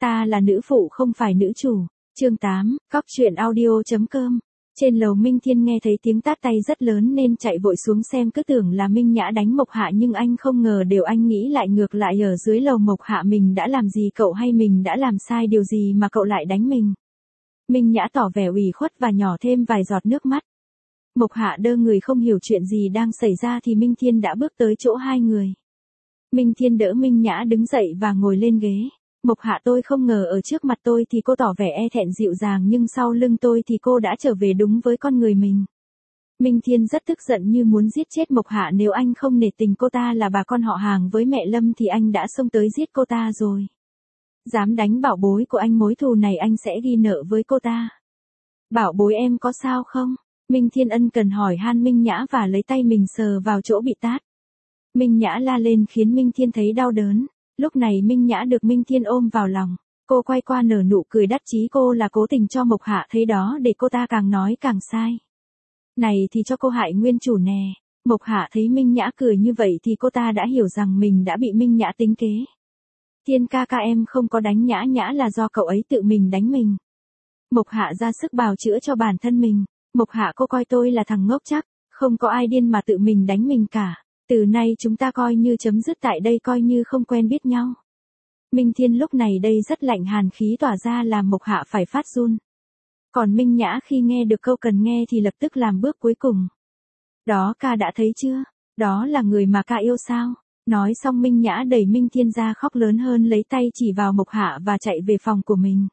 Ta là nữ phụ không phải nữ chủ. Chương 8, cóc truyện audio.com. Trên lầu Minh Thiên nghe thấy tiếng tát tay rất lớn nên chạy vội xuống xem, cứ tưởng là Minh Nhã đánh Mộc Hạ nhưng anh không ngờ điều anh nghĩ lại ngược lại, ở dưới lầu Mộc Hạ mình đã làm gì cậu hay mình đã làm sai điều gì mà cậu lại đánh mình. Minh Nhã tỏ vẻ ủy khuất và nhỏ thêm vài giọt nước mắt. Mộc Hạ đơ người không hiểu chuyện gì đang xảy ra thì Minh Thiên đã bước tới chỗ hai người. Minh Thiên đỡ Minh Nhã đứng dậy và ngồi lên ghế. Mộc Hạ, tôi không ngờ ở trước mặt tôi thì cô tỏ vẻ e thẹn dịu dàng nhưng sau lưng tôi thì cô đã trở về đúng với con người mình. Minh Thiên rất tức giận như muốn giết chết Mộc Hạ, nếu anh không nể tình cô ta là bà con họ hàng với mẹ Lâm thì anh đã xông tới giết cô ta rồi. Dám đánh bảo bối của anh, mối thù này anh sẽ ghi nợ với cô ta. Bảo bối em có sao không? Minh Thiên ân cần hỏi han Minh Nhã và lấy tay mình sờ vào chỗ bị tát. Minh Nhã la lên khiến Minh Thiên thấy đau đớn. Lúc này Minh Nhã được Minh Thiên ôm vào lòng. Cô quay qua nở nụ cười đắc chí, cô là cố tình cho Mộc Hạ thấy đó để cô ta càng nói càng sai. Này thì cho cô hại nguyên chủ nè. Mộc Hạ thấy Minh Nhã cười như vậy thì cô ta đã hiểu rằng mình đã bị Minh Nhã tính kế. Thiên ca ca, em không có đánh Nhã, Nhã là do cậu ấy tự mình đánh mình. Mộc Hạ ra sức bào chữa cho bản thân mình. Mộc Hạ, cô coi tôi là thằng ngốc chắc, không có ai điên mà tự mình đánh mình cả. Từ nay chúng ta coi như chấm dứt tại đây, coi như không quen biết nhau. Minh Thiên lúc này đây rất lạnh, hàn khí tỏa ra làm Mộc Hạ phải phát run. Còn Minh Nhã khi nghe được câu cần nghe thì lập tức làm bước cuối cùng. Đó, ca đã thấy chưa? Đó là người mà ca yêu sao? Nói xong Minh Nhã đẩy Minh Thiên ra khóc lớn hơn, lấy tay chỉ vào Mộc Hạ và chạy về phòng của mình.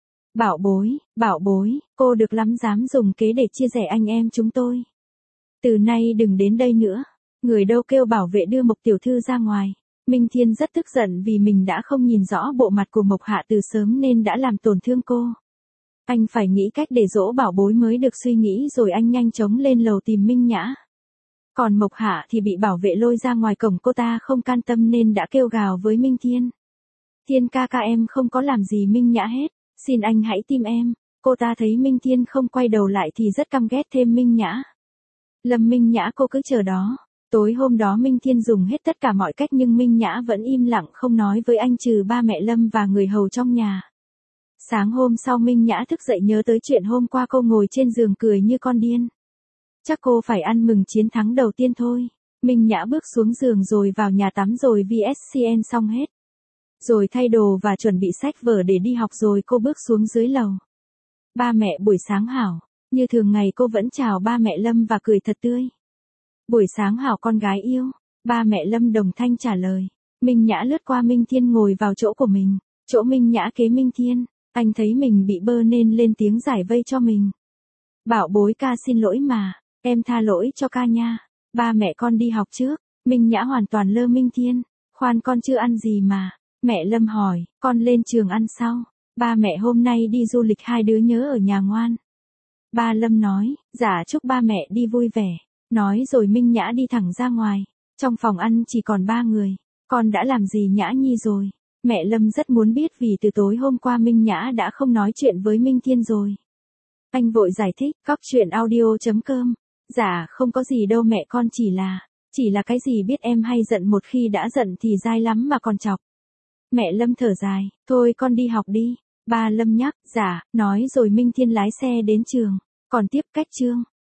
Bảo bối, cô được lắm, dám dùng kế để chia rẽ anh em chúng tôi. Từ nay đừng đến đây nữa. Người đâu kêu bảo vệ đưa Mộc tiểu thư ra ngoài. Minh Thiên rất tức giận vì mình đã không nhìn rõ bộ mặt của Mộc Hạ từ sớm nên đã làm tổn thương cô. Anh phải nghĩ cách để dỗ bảo bối mới được, suy nghĩ rồi anh nhanh chóng lên lầu tìm Minh Nhã. Còn Mộc Hạ thì bị bảo vệ lôi ra ngoài cổng, cô ta không can tâm nên đã kêu gào với Minh Thiên. Thiên ca ca, em không có làm gì Minh Nhã hết, xin anh hãy tin em. Cô ta thấy Minh Thiên không quay đầu lại thì rất căm ghét thêm Minh Nhã. Lâm Minh Nhã, cô cứ chờ đó. Tối hôm đó Minh Thiên dùng hết tất cả mọi cách nhưng Minh Nhã vẫn im lặng không nói với anh trừ ba mẹ Lâm và người hầu trong nhà. Sáng hôm sau Minh Nhã thức dậy nhớ tới chuyện hôm qua, cô ngồi trên giường cười như con điên. Chắc cô phải ăn mừng chiến thắng đầu tiên thôi. Minh Nhã bước xuống giường rồi vào nhà tắm rồi VSCN xong hết. Rồi thay đồ và chuẩn bị sách vở để đi học rồi cô bước xuống dưới lầu. Ba mẹ buổi sáng hảo. Như thường ngày cô vẫn chào ba mẹ Lâm và cười thật tươi. Buổi sáng hảo con gái yêu. Ba mẹ Lâm đồng thanh trả lời. Minh Nhã lướt qua Minh Thiên ngồi vào chỗ của mình. Chỗ Minh Nhã kế Minh Thiên. Anh thấy mình bị bơ nên lên tiếng giải vây cho mình. Bảo bối, ca xin lỗi mà. Em tha lỗi cho ca nha. Ba mẹ con đi học trước. Minh Nhã hoàn toàn lơ Minh Thiên. Khoan, con chưa ăn gì mà. Mẹ Lâm hỏi, con lên trường ăn sau. Ba mẹ hôm nay đi du lịch, hai đứa nhớ ở nhà ngoan. Ba Lâm nói, dạ chúc ba mẹ đi vui vẻ. Nói rồi Minh Nhã đi thẳng ra ngoài. Trong phòng ăn chỉ còn ba người. Con đã làm gì Nhã Nhi rồi? Mẹ Lâm rất muốn biết vì từ tối hôm qua Minh Nhã đã không nói chuyện với Minh Thiên rồi. Anh vội giải thích, cóc truyện audio.com. Dạ không có gì đâu mẹ, con chỉ là cái gì biết em hay giận, một khi đã giận thì dai lắm mà còn chọc. Mẹ Lâm thở dài, thôi con đi học đi. Ba Lâm nhắc, dạ, nói rồi Minh Thiên lái xe đến trường. Còn tiếp cách chương.